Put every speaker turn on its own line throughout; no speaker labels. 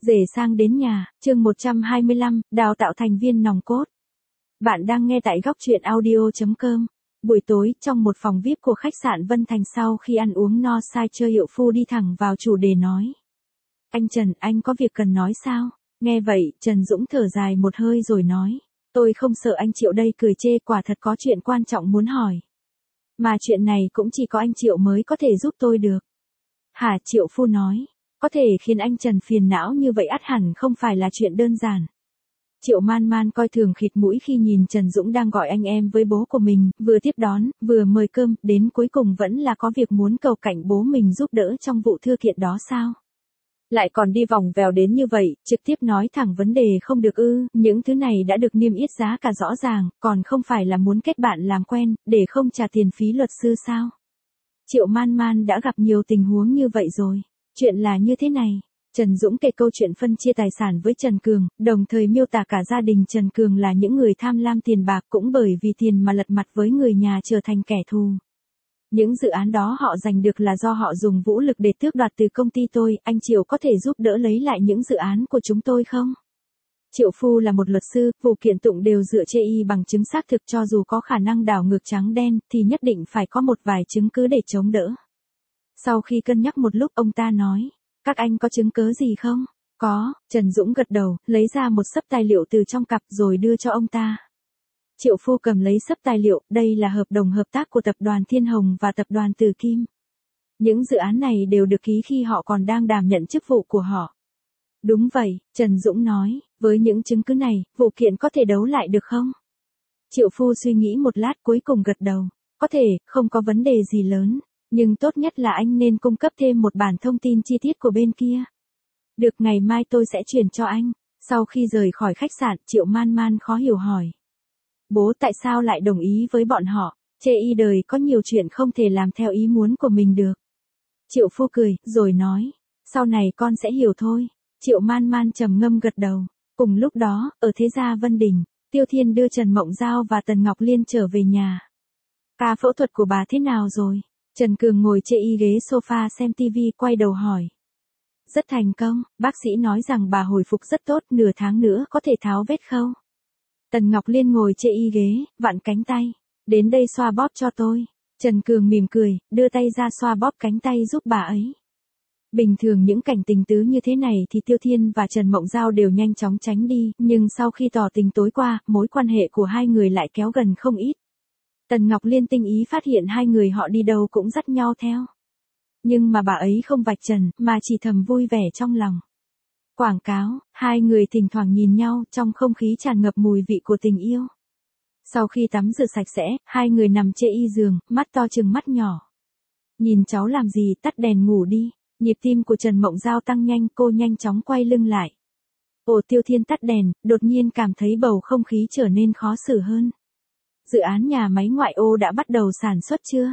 Rể sang đến nhà, chương 125, đào tạo thành viên nòng cốt. Bạn đang nghe tại góc truyện audio.com. Buổi tối, trong một phòng VIP của khách sạn Vân Thành sau khi ăn uống no say chơi Hiệu Phu đi thẳng vào chủ đề nói. Anh Trần, anh có việc cần nói sao? Nghe vậy, Trần Dũng thở dài một hơi rồi nói. Tôi không sợ anh Triệu đây, cười chê, quả thật có chuyện quan trọng muốn hỏi. Mà chuyện này cũng chỉ có anh Triệu mới có thể giúp tôi được. Hả? Triệu Phu nói. Có thể khiến anh Trần phiền não như vậy ắt hẳn không phải là chuyện đơn giản. Triệu Man Man coi thường khịt mũi khi nhìn Trần Dũng đang gọi anh em với bố của mình, vừa tiếp đón, vừa mời cơm, đến cuối cùng vẫn là có việc muốn cầu cạnh bố mình giúp đỡ trong vụ thư kiện đó sao? Lại còn đi vòng vèo đến như vậy, trực tiếp nói thẳng vấn đề không được ư? Những thứ này đã được niêm yết giá cả rõ ràng, còn không phải là muốn kết bạn làm quen, để không trả tiền phí luật sư sao? Triệu Man Man đã gặp nhiều tình huống như vậy rồi. Chuyện là như thế này. Trần Dũng kể câu chuyện phân chia tài sản với Trần Cường, đồng thời miêu tả cả gia đình Trần Cường là những người tham lam tiền bạc, cũng bởi vì tiền mà lật mặt với người nhà trở thành kẻ thù. Những dự án đó họ giành được là do họ dùng vũ lực để tước đoạt từ công ty tôi, anh Triệu có thể giúp đỡ lấy lại những dự án của chúng tôi không? Triệu Phu là một luật sư, vụ kiện tụng đều dựa trên bằng chứng xác thực, cho dù có khả năng đảo ngược trắng đen, thì nhất định phải có một vài chứng cứ để chống đỡ. Sau khi cân nhắc một lúc, ông ta nói, các anh có chứng cứ gì không? Có, Trần Dũng gật đầu, lấy ra một xấp tài liệu từ trong cặp rồi đưa cho ông ta. Triệu Phu cầm lấy xấp tài liệu, đây là hợp đồng hợp tác của tập đoàn Thiên Hồng và tập đoàn Từ Kim. Những dự án này đều được ký khi họ còn đang đảm nhận chức vụ của họ. Đúng vậy, Trần Dũng nói, với những chứng cứ này, vụ kiện có thể đấu lại được không? Triệu Phu suy nghĩ một lát cuối cùng gật đầu, có thể, không có vấn đề gì lớn. Nhưng tốt nhất là anh nên cung cấp thêm một bản thông tin chi tiết của bên kia. Được, ngày mai tôi sẽ chuyển cho anh. Sau khi rời khỏi khách sạn, Triệu Man Man khó hiểu hỏi. Bố tại sao lại đồng ý với bọn họ? Chê y đời có nhiều chuyện không thể làm theo ý muốn của mình được. Triệu Phu cười, rồi nói. Sau này con sẽ hiểu thôi. Triệu Man Man trầm ngâm gật đầu. Cùng lúc đó, ở Thế Gia Vân Đình, Tiêu Thiên đưa Trần Mộng Giao và Tần Ngọc Liên trở về nhà. Ca phẫu thuật của bà thế nào rồi? Trần Cường ngồi trên ghế sofa xem TV quay đầu hỏi. Rất thành công, bác sĩ nói rằng bà hồi phục rất tốt, nửa tháng nữa có thể tháo vết khâu. Tần Ngọc Liên ngồi trên ghế, vặn cánh tay. Đến đây xoa bóp cho tôi. Trần Cường mỉm cười, đưa tay ra xoa bóp cánh tay giúp bà ấy. Bình thường những cảnh tình tứ như thế này thì Tiêu Thiên và Trần Mộng Giao đều nhanh chóng tránh đi, nhưng sau khi tỏ tình tối qua, mối quan hệ của hai người lại kéo gần không ít. Tần Ngọc Liên tinh ý phát hiện hai người họ đi đâu cũng dắt nhau theo. Nhưng mà bà ấy không vạch trần, mà chỉ thầm vui vẻ trong lòng. Quảng cáo, hai người thỉnh thoảng nhìn nhau, trong không khí tràn ngập mùi vị của tình yêu. Sau khi tắm rửa sạch sẽ, hai người nằm trên giường, mắt to chừng mắt nhỏ. Nhìn cháu làm gì, tắt đèn ngủ đi. Nhịp tim của Trần Mộng Giao tăng nhanh, cô nhanh chóng quay lưng lại. Ồ, Tiêu Thiên tắt đèn, đột nhiên cảm thấy bầu không khí trở nên khó xử hơn. Dự án nhà máy ngoại ô đã bắt đầu sản xuất chưa?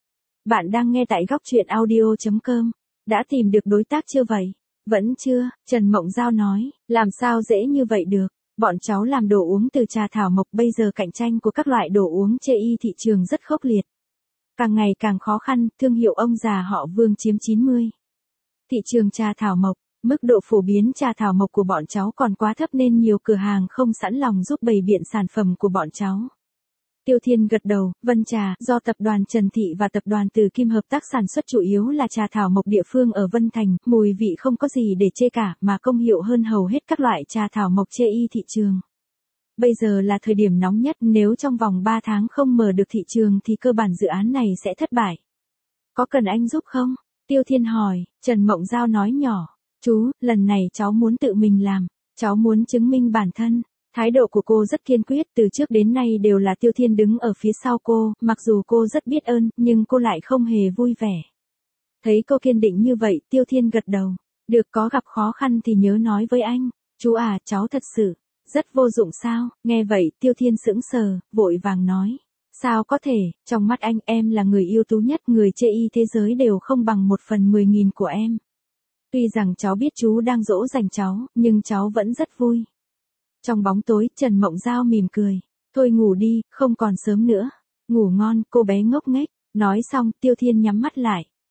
Bạn đang nghe tại góc truyện audio.com. Đã tìm được đối tác chưa vậy? Vẫn chưa, Trần Mộng Giao nói, làm sao dễ như vậy được? Bọn cháu làm đồ uống từ trà thảo mộc, bây giờ cạnh tranh của các loại đồ uống trên thị trường rất khốc liệt. Càng ngày càng khó khăn, thương hiệu ông già họ Vương chiếm 90. Thị trường trà thảo mộc, mức độ phổ biến trà thảo mộc của bọn cháu còn quá thấp nên nhiều cửa hàng không sẵn lòng giúp bày biện sản phẩm của bọn cháu. Tiêu Thiên gật đầu, Vân Trà, do tập đoàn Trần Thị và tập đoàn Từ Kim hợp tác sản xuất, chủ yếu là trà thảo mộc địa phương ở Vân Thành, mùi vị không có gì để chê cả, mà công hiệu hơn hầu hết các loại trà thảo mộc trên thị trường. Bây giờ là thời điểm nóng nhất, nếu trong vòng 3 tháng không mở được thị trường thì cơ bản dự án này sẽ thất bại. Có cần anh giúp không? Tiêu Thiên hỏi. Trần Mộng Giao nói nhỏ, chú, lần này cháu muốn tự mình làm, cháu muốn chứng minh bản thân. Thái độ của cô rất kiên quyết, từ trước đến nay đều là Tiêu Thiên đứng ở phía sau cô, mặc dù cô rất biết ơn, nhưng cô lại không hề vui vẻ. Thấy cô kiên định như vậy, Tiêu Thiên gật đầu. Được, có gặp khó khăn thì nhớ nói với anh. Chú à, cháu thật sự rất vô dụng sao? Nghe vậy, Tiêu Thiên sững sờ, vội vàng nói. Sao có thể, trong mắt anh em là người ưu tú nhất, người chê thế giới đều không bằng 1/10.000 của em. Tuy rằng cháu biết chú đang dỗ dành cháu, nhưng cháu vẫn rất vui. Trong bóng tối, Trần Mộng Giao mỉm cười. Thôi ngủ đi, không còn sớm nữa. Ngủ ngon, cô bé ngốc nghếch. Nói xong, Tiêu Thiên nhắm mắt lại.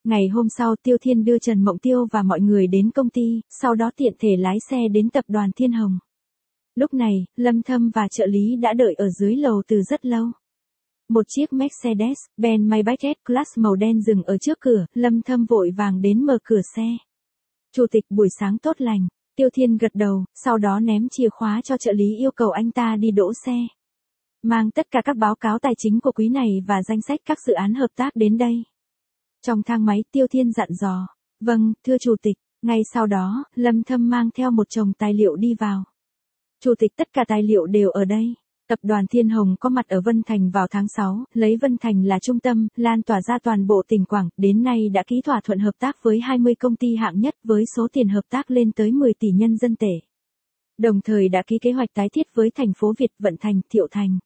Ngày hôm sau Tiêu Thiên đưa Trần Mộng Tiêu và mọi người đến công ty, sau đó tiện thể lái xe đến tập đoàn Thiên Hồng. Lúc này, Lâm Thâm và trợ lý đã đợi ở dưới lầu từ rất lâu. Một chiếc Mercedes-Benz Maybach S-Class màu đen dừng ở trước cửa, Lâm Thâm vội vàng đến mở cửa xe. Chủ tịch buổi sáng tốt lành, Tiêu Thiên gật đầu, sau đó ném chìa khóa cho trợ lý yêu cầu anh ta đi đỗ xe. Mang tất cả các báo cáo tài chính của quý này và danh sách các dự án hợp tác đến đây. Trong thang máy Tiêu Thiên dặn dò, vâng, thưa chủ tịch, ngay sau đó, Lâm Thâm mang theo một chồng tài liệu đi vào. Chủ tịch tất cả tài liệu đều ở đây. Tập đoàn Thiên Hồng có mặt ở Vân Thành vào tháng 6, lấy Vân Thành là trung tâm, lan tỏa ra toàn bộ tỉnh Quảng, đến nay đã ký thỏa thuận hợp tác với 20 công ty hạng nhất với số tiền hợp tác lên tới 10 tỷ nhân dân tệ. Đồng thời đã ký kế hoạch tái thiết với thành phố Việt Vận Thành, Thiệu Thành.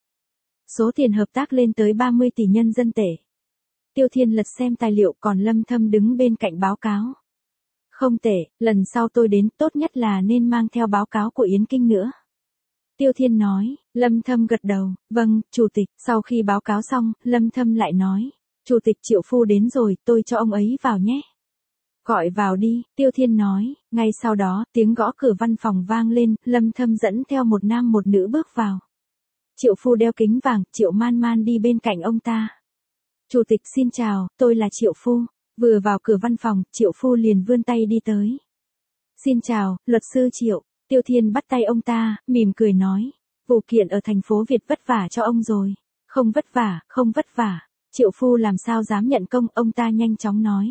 Số tiền hợp tác lên tới 30 tỷ nhân dân tệ. Tiêu Thiên lật xem tài liệu còn Lâm Thâm đứng bên cạnh báo cáo. Không tệ, lần sau tôi đến tốt nhất là nên mang theo báo cáo của Yến Kinh nữa. Tiêu Thiên nói, Lâm Thâm gật đầu, vâng, chủ tịch, sau khi báo cáo xong, Lâm Thâm lại nói, chủ tịch Triệu Phu đến rồi, tôi cho ông ấy vào nhé. Gọi vào đi, Tiêu Thiên nói, ngay sau đó, tiếng gõ cửa văn phòng vang lên, Lâm Thâm dẫn theo một nam một nữ bước vào. Triệu Phu đeo kính vàng, Triệu Man Man đi bên cạnh ông ta. Chủ tịch xin chào, tôi là Triệu Phu. Vừa vào cửa văn phòng, Triệu Phu liền vươn tay đi tới. Xin chào, luật sư Triệu. Tiêu Thiên bắt tay ông ta, mỉm cười nói. Vụ kiện ở thành phố Việt vất vả cho ông rồi. Không vất vả, không vất vả. Triệu Phu làm sao dám nhận công, ông ta nhanh chóng nói.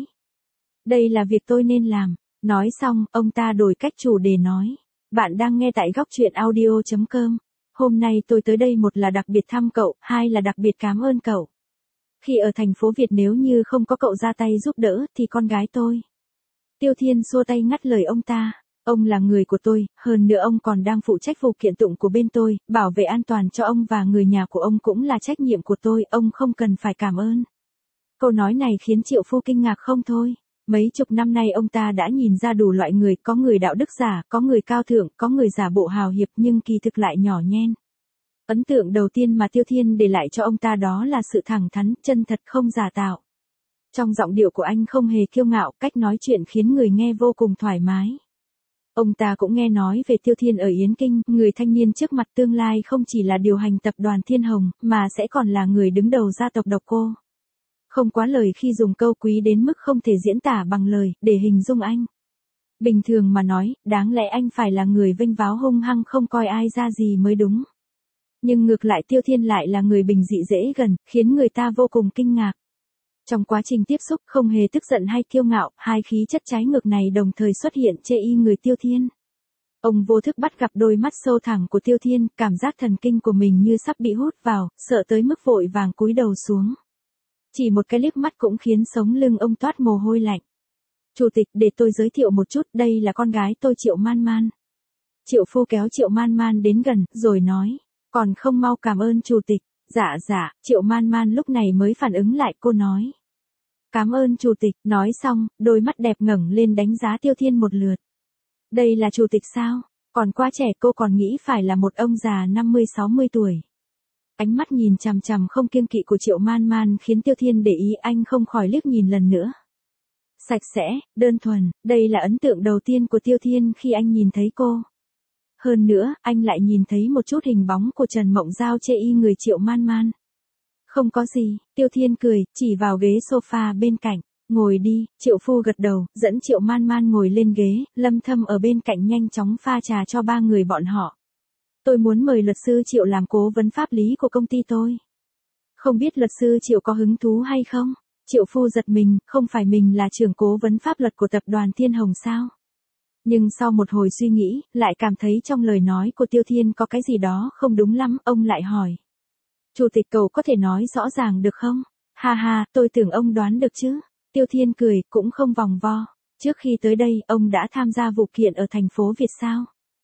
Đây là việc tôi nên làm. Nói xong, ông ta đổi cách chủ đề nói. Bạn đang nghe tại góc truyện audio.com. Hôm nay tôi tới đây một là đặc biệt thăm cậu, hai là đặc biệt cảm ơn cậu. Khi ở thành phố Việt nếu như không có cậu ra tay giúp đỡ thì con gái tôi. Tiêu Thiên xua tay ngắt lời ông ta. Ông là người của tôi, hơn nữa ông còn đang phụ trách vụ kiện tụng của bên tôi, bảo vệ an toàn cho ông và người nhà của ông cũng là trách nhiệm của tôi, ông không cần phải cảm ơn. Câu nói này khiến Triệu Phu kinh ngạc không thôi. Mấy chục năm nay ông ta đã nhìn ra đủ loại người, có người đạo đức giả, có người cao thượng, có người giả bộ hào hiệp nhưng kỳ thực lại nhỏ nhen. Ấn tượng đầu tiên mà Tiêu Thiên để lại cho ông ta đó là sự thẳng thắn, chân thật không giả tạo. Trong giọng điệu của anh không hề kiêu ngạo, cách nói chuyện khiến người nghe vô cùng thoải mái. Ông ta cũng nghe nói về Tiêu Thiên ở Yến Kinh, người thanh niên trước mặt tương lai không chỉ là điều hành tập đoàn Thiên Hồng, mà sẽ còn là người đứng đầu gia tộc Độc Cô. Không quá lời khi dùng câu quý đến mức không thể diễn tả bằng lời, để hình dung anh. Bình thường mà nói, đáng lẽ anh phải là người vênh váo hung hăng không coi ai ra gì mới đúng. Nhưng ngược lại Tiêu Thiên lại là người bình dị dễ gần, khiến người ta vô cùng kinh ngạc. Trong quá trình tiếp xúc không hề tức giận hay kiêu ngạo, hai khí chất trái ngược này đồng thời xuất hiện chê y người Tiêu Thiên. Ông vô thức bắt gặp đôi mắt sâu thẳm của Tiêu Thiên, cảm giác thần kinh của mình như sắp bị hút vào, sợ tới mức vội vàng cúi đầu xuống. Chỉ một cái liếc mắt cũng khiến sống lưng ông toát mồ hôi lạnh. Chủ tịch, để tôi giới thiệu một chút, đây là con gái tôi Triệu Man Man. Triệu Phu kéo Triệu Man Man đến gần, rồi nói, còn không mau cảm ơn chủ tịch. Dạ, Triệu Man Man lúc này mới phản ứng lại, cô nói. Cảm ơn chủ tịch, nói xong, đôi mắt đẹp ngẩng lên đánh giá Tiêu Thiên một lượt. Đây là chủ tịch sao? Còn quá trẻ, cô còn nghĩ phải là một ông già 50-60 tuổi. Ánh mắt nhìn chằm chằm không kiêng kỵ của Triệu Man Man khiến Tiêu Thiên để ý, anh không khỏi liếc nhìn lần nữa. Sạch sẽ, đơn thuần, đây là ấn tượng đầu tiên của Tiêu Thiên khi anh nhìn thấy cô. Hơn nữa, anh lại nhìn thấy một chút hình bóng của Trần Mộng Giao chê y người Triệu Man Man. Không có gì, Tiêu Thiên cười, chỉ vào ghế sofa bên cạnh. Ngồi đi, Triệu Phu gật đầu, dẫn Triệu Man Man ngồi lên ghế, Lâm Thâm ở bên cạnh nhanh chóng pha trà cho ba người bọn họ. Tôi muốn mời luật sư Triệu làm cố vấn pháp lý của công ty tôi. Không biết luật sư Triệu có hứng thú hay không? Triệu Phu giật mình, không phải mình là trưởng cố vấn pháp luật của tập đoàn Thiên Hồng sao? Nhưng sau một hồi suy nghĩ, lại cảm thấy trong lời nói của Tiêu Thiên có cái gì đó không đúng lắm, ông lại hỏi. Chủ tịch cậu có thể nói rõ ràng được không? Ha ha, tôi tưởng ông đoán được chứ. Tiêu Thiên cười, cũng không vòng vo. Trước khi tới đây, ông đã tham gia vụ kiện ở thành phố Việt sao?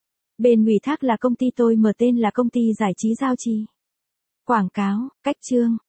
Bên ủy thác là công ty tôi mở tên là công ty giải trí Giao Trì. Quảng cáo, cách chương,